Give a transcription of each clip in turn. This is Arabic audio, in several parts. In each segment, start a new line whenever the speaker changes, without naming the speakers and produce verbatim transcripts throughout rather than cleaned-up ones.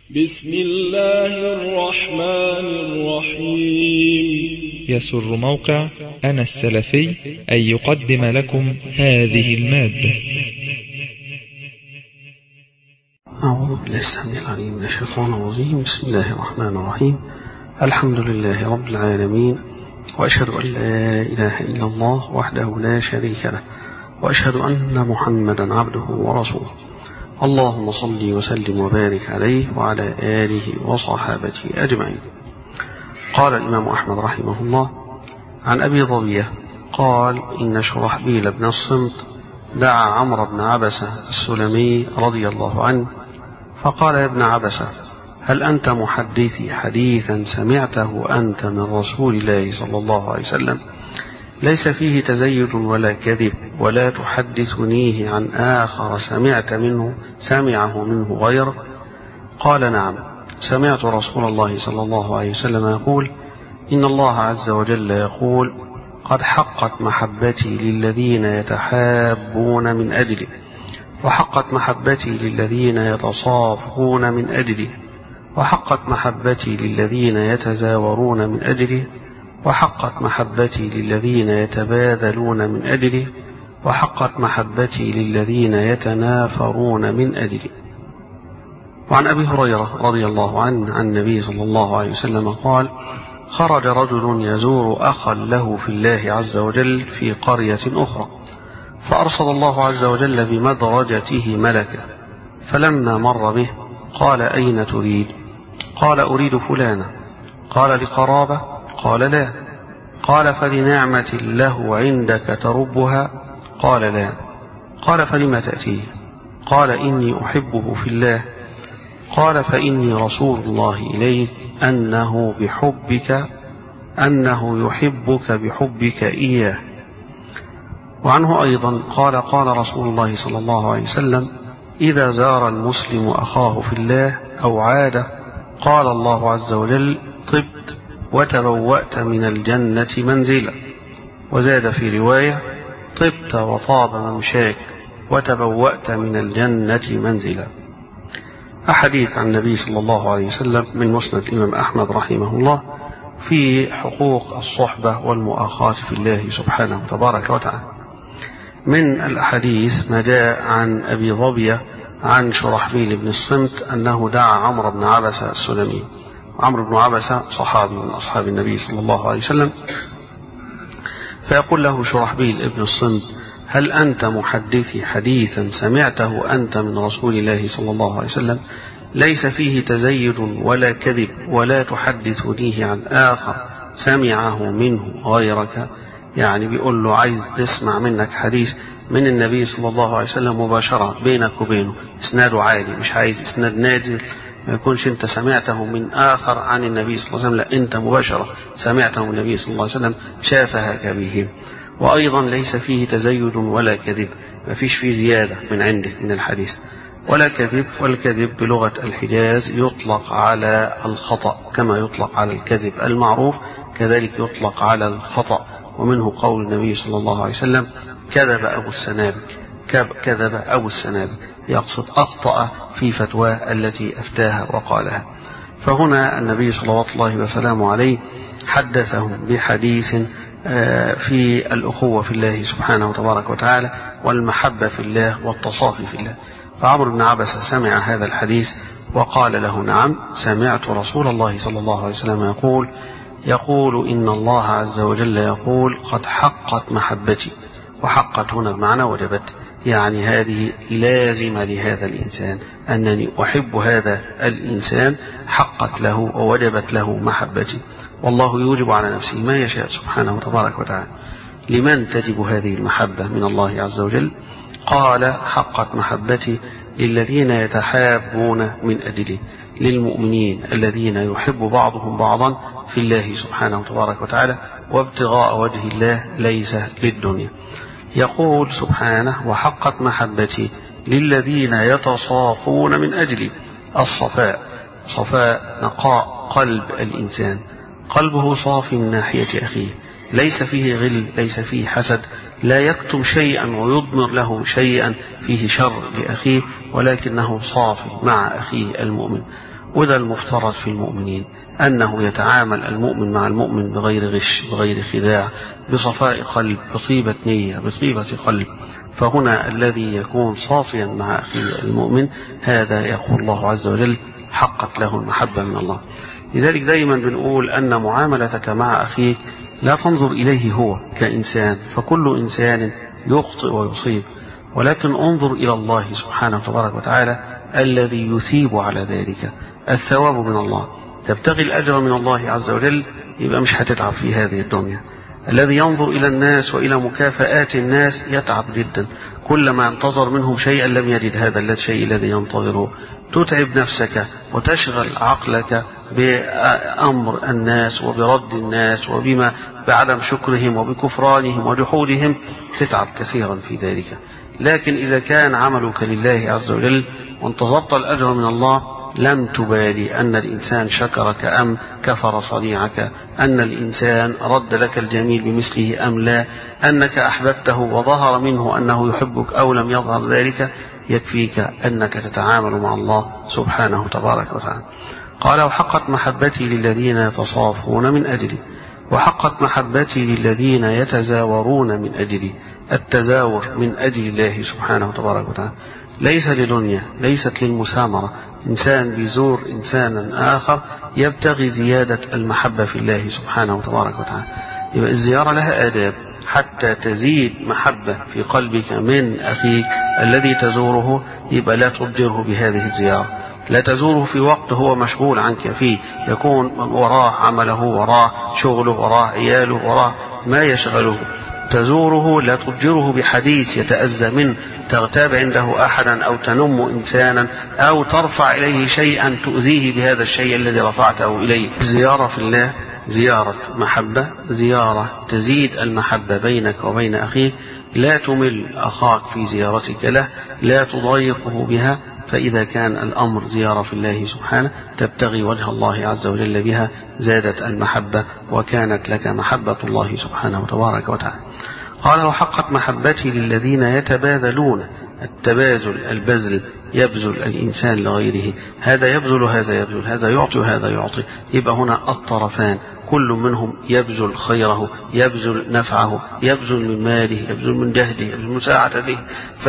بسم الله الرحمن الرحيم.
يسر موقع أنا السلفي أن يقدم لكم هذه المادة.
أعوذ بالله السميع العليم من الشيطان الرجيم. بسم الله الرحمن الرحيم. الحمد لله رب العالمين، وأشهد أن لا إله إلا الله وحده لا شريك له، وأشهد أن محمدا عبده ورسوله. اللهم صل وسلم وبارك عليه وعلى آله وصحابته أجمعين. قال الإمام أحمد رحمه الله عن أبي ظبية قال: إن شرحبيل بن الصمت دعا عمرو بن عبسة السلمي رضي الله عنه فقال: يا ابن عبسة، هل أنت محدثي حديثا سمعته أنت من رسول الله صلى الله عليه وسلم ليس فيه تزيد ولا كذب، ولا تحدثنيه عن آخر سمعت منه سمعه منه غيره؟ قال: نعم، سمعت رسول الله صلى الله عليه وسلم يقول: إن الله عز وجل يقول: قد حقت محبتي للذين يتحابون من أجلي، وحقت محبتي للذين يتصافون من أجلي، وحقت محبتي للذين يتزاورون من أجلي، وحقت محبتي للذين يتباذلون من أجلي، وحقت محبتي للذين يتنافرون من أجلي. وعن أبي هريرة رضي الله عنه عن النبي صلى الله عليه وسلم قال: خرج رجل يزور أخا له في الله عز وجل في قرية أخرى، فأرسل الله عز وجل بمدرجته ملكا، فلما مر به قال: أين تريد؟ قال: أريد فلانا. قال: لقرابة؟ قال: لا. قال: فلنعمة له عندك تربها؟ قال: لا. قال: فلم تأتيه؟ قال: إني أحبه في الله. قال: فإني رسول الله إليك أنه بحبك أنه يحبك بحبك إياه. وعنه أيضا قال: قال رسول الله صلى الله عليه وسلم: إذا زار المسلم أخاه في الله أو عاد قال الله عز وجل: طبت وتبوأت من الجنة منزلا. وزاد في رواية: طبت وطاب ممشاك وتبوأت من الجنة منزلا. أحاديث عن النبي صلى الله عليه وسلم من مسند الإمام أحمد رحمه الله في حقوق الصحبة والمؤاخاة في الله سبحانه تبارك وتعالى. من الأحاديث ما جاء عن أبي ظبية عن شرحبيل بن الصمت أنه دعا عمرو بن عبسة السلمي. عمرو بن عبسة صحابي من أصحاب النبي صلى الله عليه وسلم، فيقول له شرحبيل بن الصمت: هل أنت محدثي حديثا سمعته أنت من رسول الله صلى الله عليه وسلم ليس فيه تزيد ولا كذب، ولا تحدثنيه عن آخر سمعه منه غيرك؟ يعني بيقول له عايز نسمع منك حديث من النبي صلى الله عليه وسلم مباشرة بينك وبينه، إسناده عالي، مش عايز إسناد نازل، ما يكونش أنت سمعته من آخر عن النبي صلى الله عليه وسلم، لا، أنت مباشرة سمعته من النبي صلى الله عليه وسلم شافهك به. وأيضا ليس فيه تزيد ولا كذب، ما فيش فيه زيادة من عندك من الحديث ولا كذب. والكذب بلغة الحجاز يطلق على الخطأ كما يطلق على الكذب المعروف، كذلك يطلق على الخطأ. ومنه قول النبي صلى الله عليه وسلم: كذب أبو السنابك، كذب أبو السنابك، يقصد أخطأ في فتواه التي أفتاها وقالها. فهنا النبي صلى الله وسلامه عليه حدثهم بحديث في الأخوة في الله سبحانه وتبارك وتعالى، والمحبة في الله، والتصافي في الله. فعمرو بن عبسة سمع هذا الحديث وقال له: نعم، سمعت رسول الله صلى الله عليه وسلم يقول يقول إن الله عز وجل يقول: قد حقت محبتي. وحقت هنا بمعنى وجبت، يعني هذه لازمة لهذا الإنسان، أنني أحب هذا الإنسان، حقت له ووجبت له محبتي. والله يوجب على نفسه ما يشاء سبحانه وتبارك وتعالى. لمن تجب هذه المحبة من الله عز وجل؟ قال: حقت محبتي للذين يتحابون من أجلي، للمؤمنين الذين يحب بعضهم بعضا في الله سبحانه وتبارك وتعالى، وابتغاء وجه الله ليس للدنيا. يقول سبحانه: وحقت محبتي للذين يتصافون من أجلي. الصفاء، صفاء نقاء قلب الإنسان، قلبه صافي من ناحية أخيه، ليس فيه غل، ليس فيه حسد، لا يكتم شيئا ويضمر له شيئا فيه شر لأخيه، ولكنه صافي مع أخيه المؤمن. وده المفترض في المؤمنين، أنه يتعامل المؤمن مع المؤمن بغير غش، بغير خداع، بصفاء قلب، بطيبة نية، بطيبة قلب. فهنا الذي يكون صافيا مع أخيه المؤمن هذا يقول الله عز وجل حقت له المحبة من الله. لذلك دائما بنقول أن معاملتك مع أخيك لا تنظر إليه هو كإنسان، فكل إنسان يخطئ ويصيب، ولكن انظر إلى الله سبحانه وتبارك وتعالى الذي يثيب على ذلك. الثواب من الله، تبتغي الأجر من الله عز وجل، يبقى مش هتتعب في هذه الدنيا. الذي ينظر إلى الناس وإلى مكافآت الناس يتعب جدا، كلما انتظر منهم شيئا لم يجد هذا الشيء الذي ينتظره. تتعب نفسك وتشغل عقلك بأمر الناس وبرد الناس وبما بعدم شكرهم وبكفرانهم وجحودهم، تتعب كثيرا في ذلك. لكن إذا كان عملك لله عز وجل وانتظرت الأجر من الله، لم تبالي أن الإنسان شكرك أم كفر صنيعك، أن الإنسان رد لك الجميل بمثله أم لا، أنك أحببته وظهر منه أنه يحبك أو لم يظهر ذلك، يكفيك أنك تتعامل مع الله سبحانه تبارك وتعالى. قال وحقت محبتي للذين يتصافون من أجلي، وحقت محبتي للذين يتزاورون من أجلي. التزاور من أجل الله سبحانه تبارك وتعالى، ليس لدنيا، ليست للمسامرة. إنسان بيزور إنسانا آخر يبتغي زيادة المحبة في الله سبحانه تبارك وتعالى. يبقى الزيارة لها آداب حتى تزيد محبة في قلبك من أخيك الذي تزوره. يبقى لا تضجره بهذه الزيارة، لا تزوره في وقت هو مشغول عنك فيه، يكون وراه عمله، وراه شغله، وراه عياله، وراه ما يشغله. تزوره لا تضجره بحديث يتأذى منه، تغتاب عنده أحدا أو تنم إنسانا أو ترفع إليه شيئا تؤذيه بهذا الشيء الذي رفعته إليه. زيارة في الله زيارة محبة، زيارة تزيد المحبة بينك وبين أخيك. لا تمل أخاك في زيارتك له، لا تضايقه بها. فإذا كان الأمر زيارة في الله سبحانه تبتغي وجه الله عز وجل بها، زادت المحبة وكانت لك محبة الله سبحانه وتبارك وتعالى. قال وحقت محبتي للذين يتباذلون. التباذل البذل، يبذل الإنسان لغيره، هذا يبذل هذا يبذل، هذا يعطي وهذا يعطي. يبقى هنا الطرفان كل منهم يبذل خيره، يبذل نفعه، يبذل من ماله، يبذل من جهده، يبذل من مساعدته.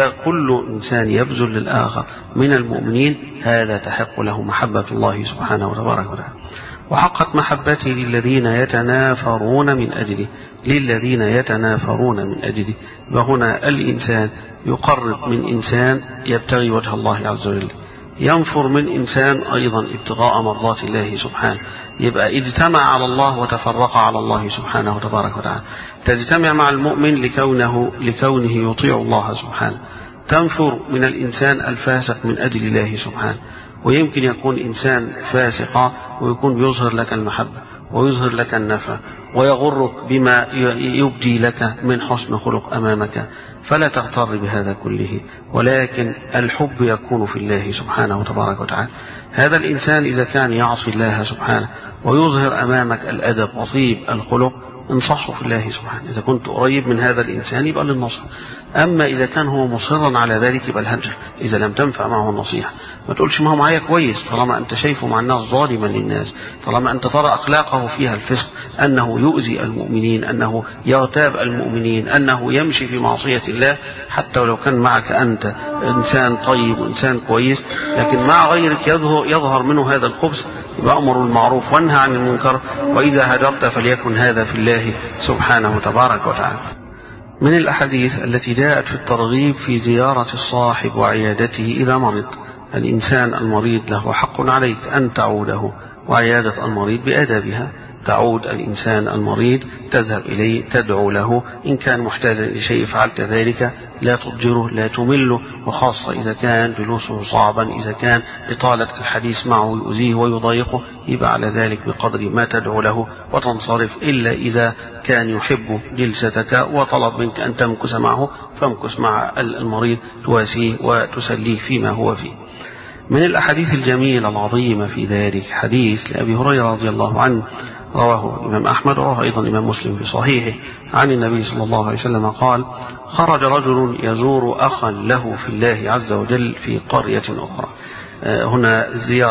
فكل إنسان يبذل للآخر من المؤمنين هذا تحق له محبة الله سبحانه وتبارك وتعالى. وحقت محبتي للذين يتنافرون من أجلي، للذين يتنافرون من أجلي. وهنا الإنسان يقرب من إنسان يبتغي وجه الله عز وجل، ينفر من إنسان أيضا ابتغاء مرضات الله سبحانه. يبقى اجتمع على الله وتفرق على الله سبحانه وتبارك وتعالى. تجتمع مع المؤمن لكونه, لكونه يطيع الله سبحانه، تنفر من الإنسان الفاسق من أجل الله سبحانه. ويمكن يكون إنسان فاسقا ويكون بيظهر لك المحبة ويظهر لك النفع ويغرك بما يبدي لك من حسن خلق أمامك، فلا تغتر بهذا كله، ولكن الحب يكون في الله سبحانه وتبارك وتعالى. هذا الإنسان إذا كان يعصي الله سبحانه ويظهر أمامك الأدب وطيب الخلق، انصحه في الله سبحانه. إذا كنت قريب من هذا الإنسان يبقى للنصح، أما إذا كان هو مصرا على ذلك يبقى الهجر إذا لم تنفع معه النصيحة. ما تقولش ما هو معايا كويس طالما أنت شايفه مع الناس ظالما للناس، طالما أنت ترى أخلاقه فيها الفسق، أنه يؤذي المؤمنين، أنه يغتاب المؤمنين، أنه يمشي في معصية الله. حتى ولو كان معك أنت إنسان طيب وإنسان كويس، لكن مع غيرك يظهر, يظهر منه هذا الخبث، يبقى أمر بالمعروف وانهى عن المنكر. وإذا هجرت فليكن هذا في الله سبحانه تبارك وتعالى. من الأحاديث التي جاءت في الترغيب في زيارة الصاحب وعيادته إذا مرض. الإنسان المريض له حق عليك أن تعوده، وعيادة المريض بأدابها. تعود الإنسان المريض، تذهب إليه، تدعو له، إن كان محتاجا لشيء فعلت ذلك، لا تضجره، لا تمله، وخاصة إذا كان جلوسه صعبا، إذا كان إطالة الحديث معه يؤذيه ويضايقه، يبقى على ذلك بقدر ما تدعو له وتنصرف. إلا إذا كان يحب جلستك وطلب منك أن تمكث معه، فامكث مع المريض، تواسيه وتسليه فيما هو فيه. من الأحاديث الجميلة العظيمة في ذلك حديث لأبي هريرة رضي الله عنه، رواه الإمام أحمد، رواه أيضا الإمام مسلم في صحيحه، عن النبي صلى الله عليه وسلم قال: خرج رجل يزور أخا له في الله عز وجل في قرية أخرى. هنا الزيارة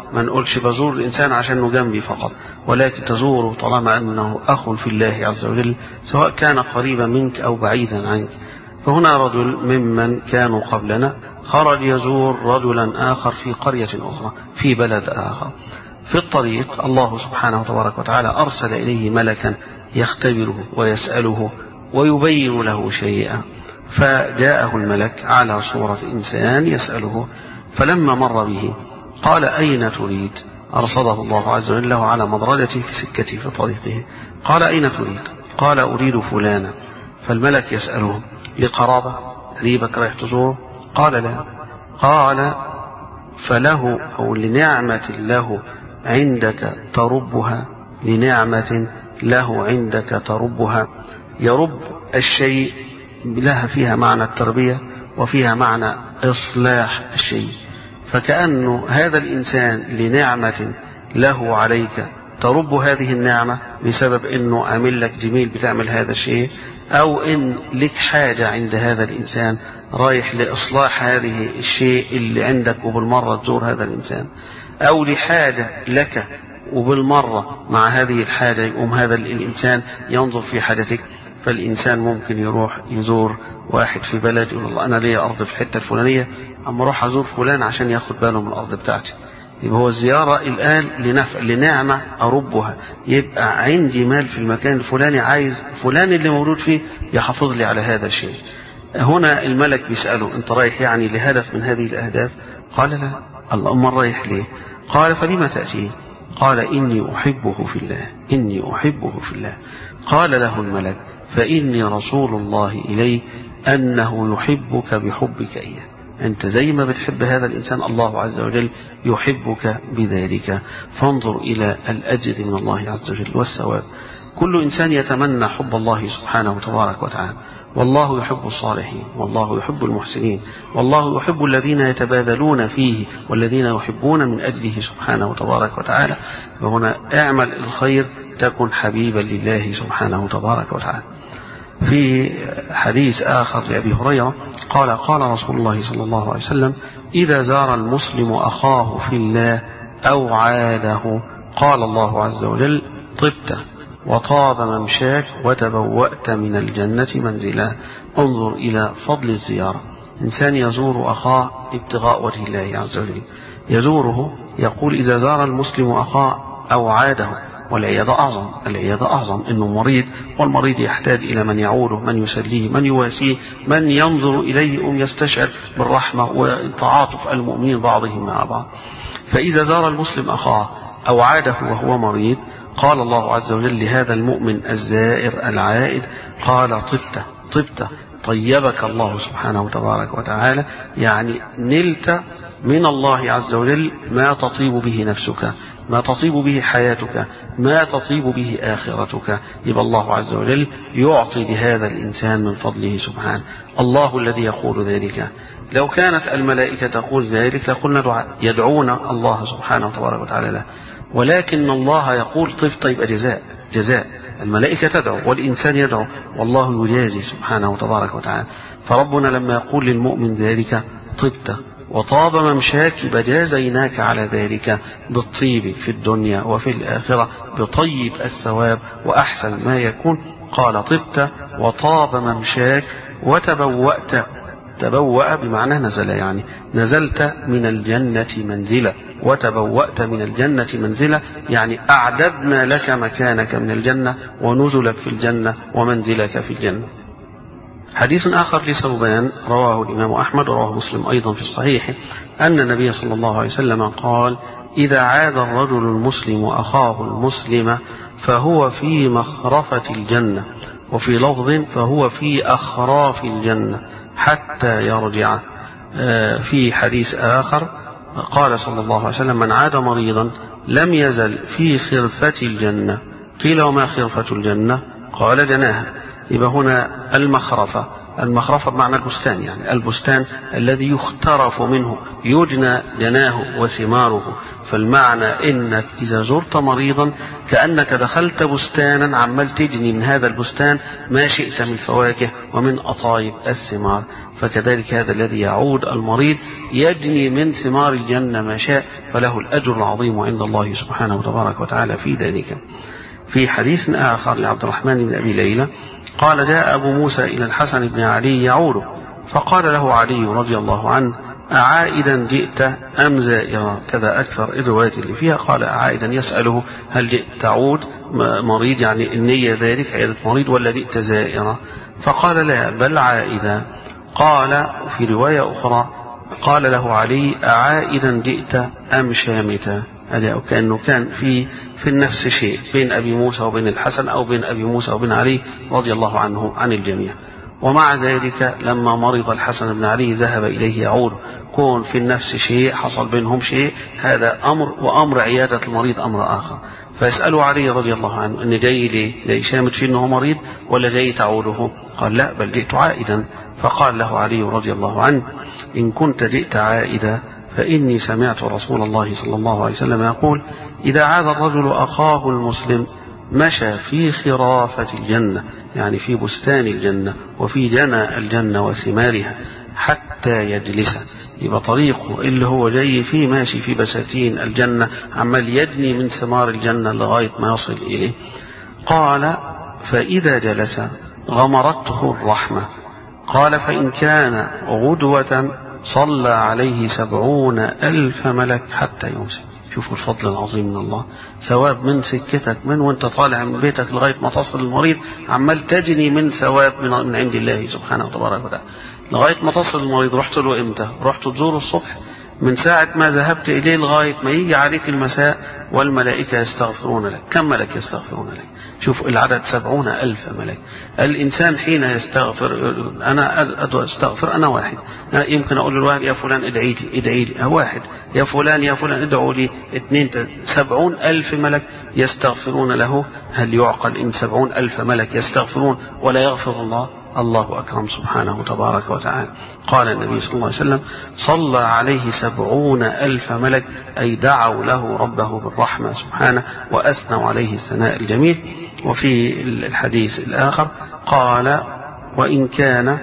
ما نقولش بزور الإنسان عشان جنبي فقط، ولكن تزوره طالما أنه أخ في الله عز وجل، سواء كان قريبا منك أو بعيدا عنك. فهنا رجل ممن كانوا قبلنا خرج يزور رجلا آخر في قرية أخرى في بلد آخر. في الطريق الله سبحانه وتبارك وتعالى أرسل إليه ملكا يختبره ويسأله ويبين له شيئا، فجاءه الملك على صورة إنسان يسأله، فلما مر به قال أين تريد؟ أرصده الله عز وجل له على مضرجته في سكته في طريقه. قال أين تريد؟ قال أريد فلانا. فالملك يسأله لقرابة، قريبك رايح تزوره؟ قال لا. قال فله أو لنعمة له عندك تربها، لنعمة له عندك تربها. يرب الشيء لها فيها معنى التربية وفيها معنى إصلاح الشيء، فكأنه هذا الإنسان لنعمة له عليك ترب هذه النعمة بسبب أنه عمل لك جميل بتعمل هذا الشيء، أو إن لك حاجة عند هذا الإنسان رايح لإصلاح هذه الشيء اللي عندك وبالمرة تزور هذا الإنسان، أو لحاجة لك وبالمرة مع هذه الحاجة يقوم هذا الإنسان ينظر في حاجتك. فالإنسان ممكن يروح يزور واحد في بلد يقول الله أنا لي أرض في الحتة الفلانية، أما أروح أزور فلان عشان ياخد باله من الأرض بتاعتي. يبقى هو الزيارة الآن لنفع لنعمة أربها، يبقى عندي مال في المكان الفلاني عايز فلان اللي موجود فيه يحافظ لي على هذا الشيء. هنا الملك بيسأله أنت رايح يعني لهدف من هذه الأهداف؟ قال لا. الله أمال رايح ليه؟ قال فلما تأتيه؟ قال إني أحبه في الله، إني أحبه في الله. قال له الملك فإني رسول الله إليه أنه يحبك بحبك إياه، أنت زي ما بتحب هذا الإنسان الله عز وجل يحبك بذلك، فانظر إلى الأجر من الله عز وجل والثواب. كل إنسان يتمنى حب الله سبحانه تبارك وتعالى، والله يحب الصالحين، والله يحب المحسنين، والله يحب الذين يتبادلون فيه والذين يحبون من أجله سبحانه تبارك وتعالى. وهنا اعمل الخير تكن حبيبا لله سبحانه تبارك وتعالى. في حديث آخر لأبي هريرة قال قال رسول الله صلى الله عليه وسلم إذا زار المسلم أخاه في الله أو عاده قال الله عز وجل طبت وطاب ممشاك وتبوأت من الجنة منزلا. انظر إلى فضل الزيارة. إنسان يزور أخاه ابتغاء وجه الله عز وجل، يزوره يقول إذا زار المسلم أخاه أو عاده، والعيادة أعظم، العيادة أعظم إنه مريض، والمريض يحتاج إلى من يعوده، من يسليه، من يواسيه، من ينظر إليه أم يستشعر بالرحمة وتعاطف المؤمنين بعضهم مع بعض. فإذا زار المسلم أخاه أو عاده وهو مريض قال الله عز وجل لهذا المؤمن الزائر العائد قال طبت طبت طيبك الله سبحانه وتبارك وتعالى، يعني نلت من الله عز وجل ما تطيب به نفسك، ما تطيب به حياتك، ما تطيب به آخرتك. يبقى الله عز وجل يعطي لهذا الإنسان من فضله سبحانه. الله الذي يقول ذلك. لو كانت الملائكة تقول ذلك لقلنا دعاء يدعون الله سبحانه وتبارك وتعالى له، ولكن الله يقول طيب طيب جزاء جزاء. الملائكة تدعو والإنسان يدعو والله يجازي سبحانه وتبارك وتعالى. فربنا لما يقول للمؤمن ذلك طبت وطاب ممشاك بجازيناك على ذلك بالطيب في الدنيا وفي الآخرة بطيب الثواب وأحسن ما يكون. قال طبت وطاب ممشاك وتبوأت، تبوأ بمعنى نزل، يعني نزلت من الجنة منزلة، وتبوأت من الجنة منزلة يعني أعددنا لك مكانك من الجنة ونزلك في الجنة ومنزلك في الجنة. حديث آخر لثوبان رواه الإمام أحمد ورواه مسلم أيضا في صحيحه أن النبي صلى الله عليه وسلم قال إذا عاد الرجل المسلم أخاه المسلم فهو في مخرفة الجنة، وفي لفظ فهو في أخراف الجنة حتى يرجع. في حديث آخر قال صلى الله عليه وسلم من عاد مريضا لم يزل في خرفة الجنة. قيل وما خرفة الجنة؟ قال جناها. يبقى هنا المخرفة المخرفة بمعنى البستان، يعني البستان الذي يخترف منه يجنى جناه وثماره. فالمعنى إنك إذا زرت مريضا كأنك دخلت بستانا عمال تجني من هذا البستان ما شئت من فواكه ومن أطايب الثمار. فكذلك هذا الذي يعود المريض يجني من ثمار الجنة ما شاء، فله الأجر العظيم عند الله سبحانه وتبارك وتعالى في ذلك. في حديث آخر لعبد الرحمن بن أبي ليلى قال: جاء أبو موسى إلى الحسن بن علي يعوده، فقال له علي رضي الله عنه: أعائدا جئت أم زائرا؟ كذا أكثر الروايات اللي فيها. قال: أعائدا، يسأله هل جئت تعود مريض، يعني النية ذلك عيادة مريض، ولا جئت زائرا؟ فقال: لا، بل عائدا. قال في رواية أخرى قال له علي: أعائدا جئت أم شامتا؟ كأنه كان في في النفس شيء بين أبي موسى وبين الحسن، أو بين أبي موسى وبين علي رضي الله عنه عن الجميع. ومع ذلك لما مرض الحسن بن علي ذهب إليه يعود، كون في النفس شيء حصل بينهم شيء، هذا أمر، وأمر عيادة المريض أمر آخر. فيسأله علي رضي الله عنه: أن جاي ليه؟ جاي شامت فيه أنه مريض ولا جاي تعوده؟ قال: لا، بل جئت عائدا. فقال له علي رضي الله عنه: إن كنت جئت عائدا فإني سمعت رسول الله صلى الله عليه وسلم يقول: إذا عاد الرجل أخاه المسلم مشى في خرافة الجنة، يعني في بستان الجنة وفي جنى الجنة وثمارها، حتى يجلس. يبقى طريقه اللي هو جاي فيه ماشي في بساتين الجنة، عمال يجني من ثمار الجنة لغاية ما يصل إليه. قال: فإذا جلس غمرته الرحمة. قال: فإن كان غدوة صلى عليه سبعون ألف ملك حتى يمسي. شوفوا الفضل العظيم من الله، ثواب من سكتك من وانت طالع من بيتك لغاية ما تصل المريض، عمال تجني من ثواب من عند الله سبحانه وتبارك وتعالى لغاية ما تصل المريض. رحت له امتى؟ رحت تزوره الصبح، من ساعة ما ذهبت إليه لغاية ما يجي عليك المساء والملائكة يستغفرون لك. كم ملك يستغفرون لك؟ شوف العدد، سبعون ألف ملك. الإنسان حين يستغفر، أنا أستغفر أنا واحد، أنا يمكن أقول للواحد: يا فلان ادعي لي ادعي لي، واحد. يا فلان يا فلان ادعوا لي، اثنين. سبعون ألف ملك يستغفرون له. هل يعقل إن سبعون ألف ملك يستغفرون ولا يغفر الله؟ الله أكرم سبحانه وتبارك وتعالى. قال النبي صلى الله عليه وسلم: صلى عليه سبعون ألف ملك، أي دعوا له ربه بالرحمة سبحانه وأثنوا عليه الثناء الجميل. وفي الحديث الآخر قال: وإن كان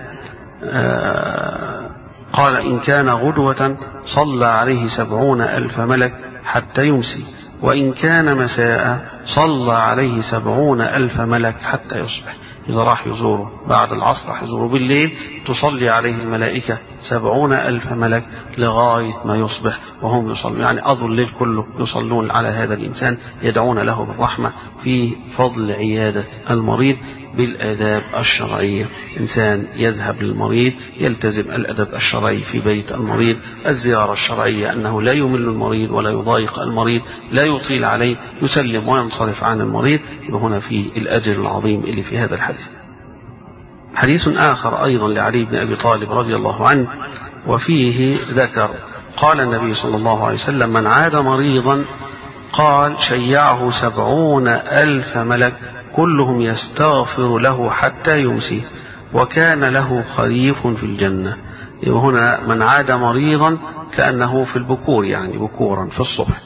آه قال إن كان غدوة صلى عليه سبعون ألف ملك حتى يمسي، وإن كان مساء صلى عليه سبعون ألف ملك حتى يصبح. إذا راح يزوره بعد العصر راح يزوره بالليل، تصلي عليه الملائكة سبعون ألف ملك لغاية ما يصبح وهم يصلون، يعني أظل الليل كله يصلون على هذا الإنسان، يدعون له بالرحمة. في فضل عيادة المريض بالآداب الشرعية. إنسان يذهب للمريض يلتزم الأدب الشرعي في بيت المريض، الزيارة الشرعية، أنه لا يمل المريض ولا يضايق المريض، لا يطيل عليه، يسلم وينصرف عن المريض. وهنا في الأجر العظيم اللي في هذا الحديث. حديث آخر أيضا لعلي بن أبي طالب رضي الله عنه، وفيه ذكر قال النبي صلى الله عليه وسلم: من عاد مريضا قال شيعه سبعون ألف ملك كلهم يستغفر له حتى يمسي، وكان له خريف في الجنة. وهنا من عاد مريضا كأنه في البكور، يعني بكورا في الصبح.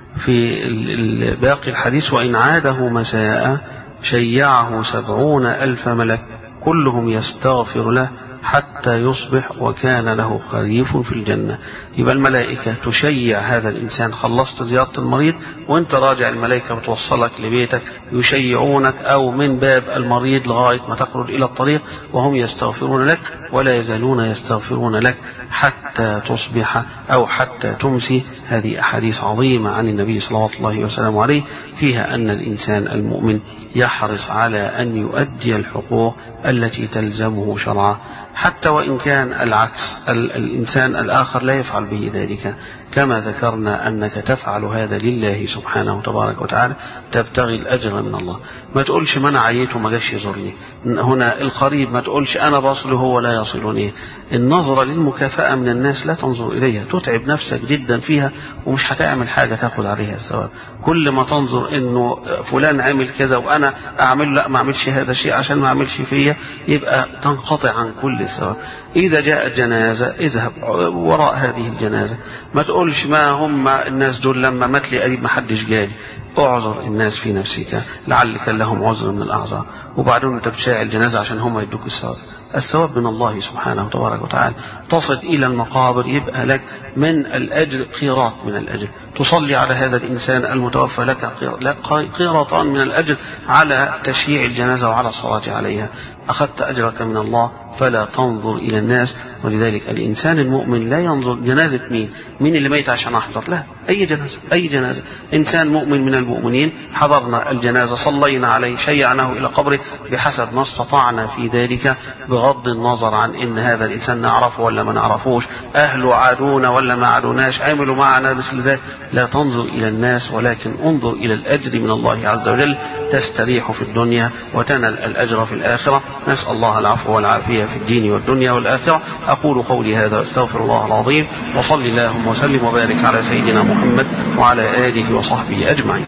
في باقي الحديث: وإن عاده مساء شيعه سبعون ألف ملك كلهم يستغفر له حتى يصبح، وكان له خريف في الجنة. يبقى الملائكة تشيع هذا الإنسان. خلصت زيارة المريض وانت راجع، الملائكة بتوصلك لبيتك يشيعونك، أو من باب المريض لغاية ما تخرج إلى الطريق وهم يستغفرون لك، ولا يزالون يستغفرون لك حتى تصبح أو حتى تمسي. هذه أحاديث عظيمة عن النبي صلى الله وسلم عليه، فيها أن الإنسان المؤمن يحرص على أن يؤدي الحقوق التي تلزمه شرعا، حتى وإن كان العكس، الإنسان الآخر لا يفعل به ذلك، كما ذكرنا أنك تفعل هذا لله سبحانه تبارك وتعالى تبتغي الأجر من الله. ما تقولش ما أنا عييت وما جاش يزورني، هنا القريب ما تقولش أنا بصله ولا يصلني. النظرة للمكافأة من الناس لا تنظر إليها، تتعب نفسك جدا فيها ومش هتعمل حاجة تأخذ عليها الثواب. كل ما تنظر إنه فلان عمل كذا وأنا أعمل لا ما أعملش هذا الشيء عشان ما أعملش فيا، يبقى تنقطع عن كل الثواب. إذا جاءت جنازة اذهب وراء هذه الجنازة، ما تقولش ما هم الناس دول لما مات لي قريب ما حدش جالي. اعذر الناس في نفسك لعلك لهم عذر من الأعذار، وبعدين انت بتشاعر الجنازة عشان هم يدوك الثواب. الثواب من الله سبحانه وتبارك وتعالى. تصل إلى المقابر يبقى لك من الأجر قيراط من الأجر، تصلي على هذا الإنسان المتوفى لك قيراطان من الأجر على تشييع الجنازة وعلى الصلاة عليها، أخذت أجرك من الله فلا تنظر إلى الناس. ولذلك الإنسان المؤمن لا ينظر جنازة مين مين اللي ميت عشان أحضر، لا، أي جنازة أي جنازة. إنسان مؤمن من المؤمنين حضرنا الجنازة صلينا عليه شيعناه إلى قبره بحسب ما استطعنا في ذلك، بغض النظر عن إن هذا الإنسان نعرفه ولا ما نعرفوش، أهله عادونا ولا ما عادوناش، عملوا معنا مثل ذلك. لا تنظر إلى الناس ولكن انظر إلى الأجر من الله عز وجل، تستريح في الدنيا وتنال الأجر في الآخرة. نسأل الله العفو والعافية في الدين والدنيا والآخرة. أقول قولي هذا واستغفر الله العظيم، وصلي اللهم وسلم وبارك على سيدنا محمد وعلى آله وصحبه أجمعين.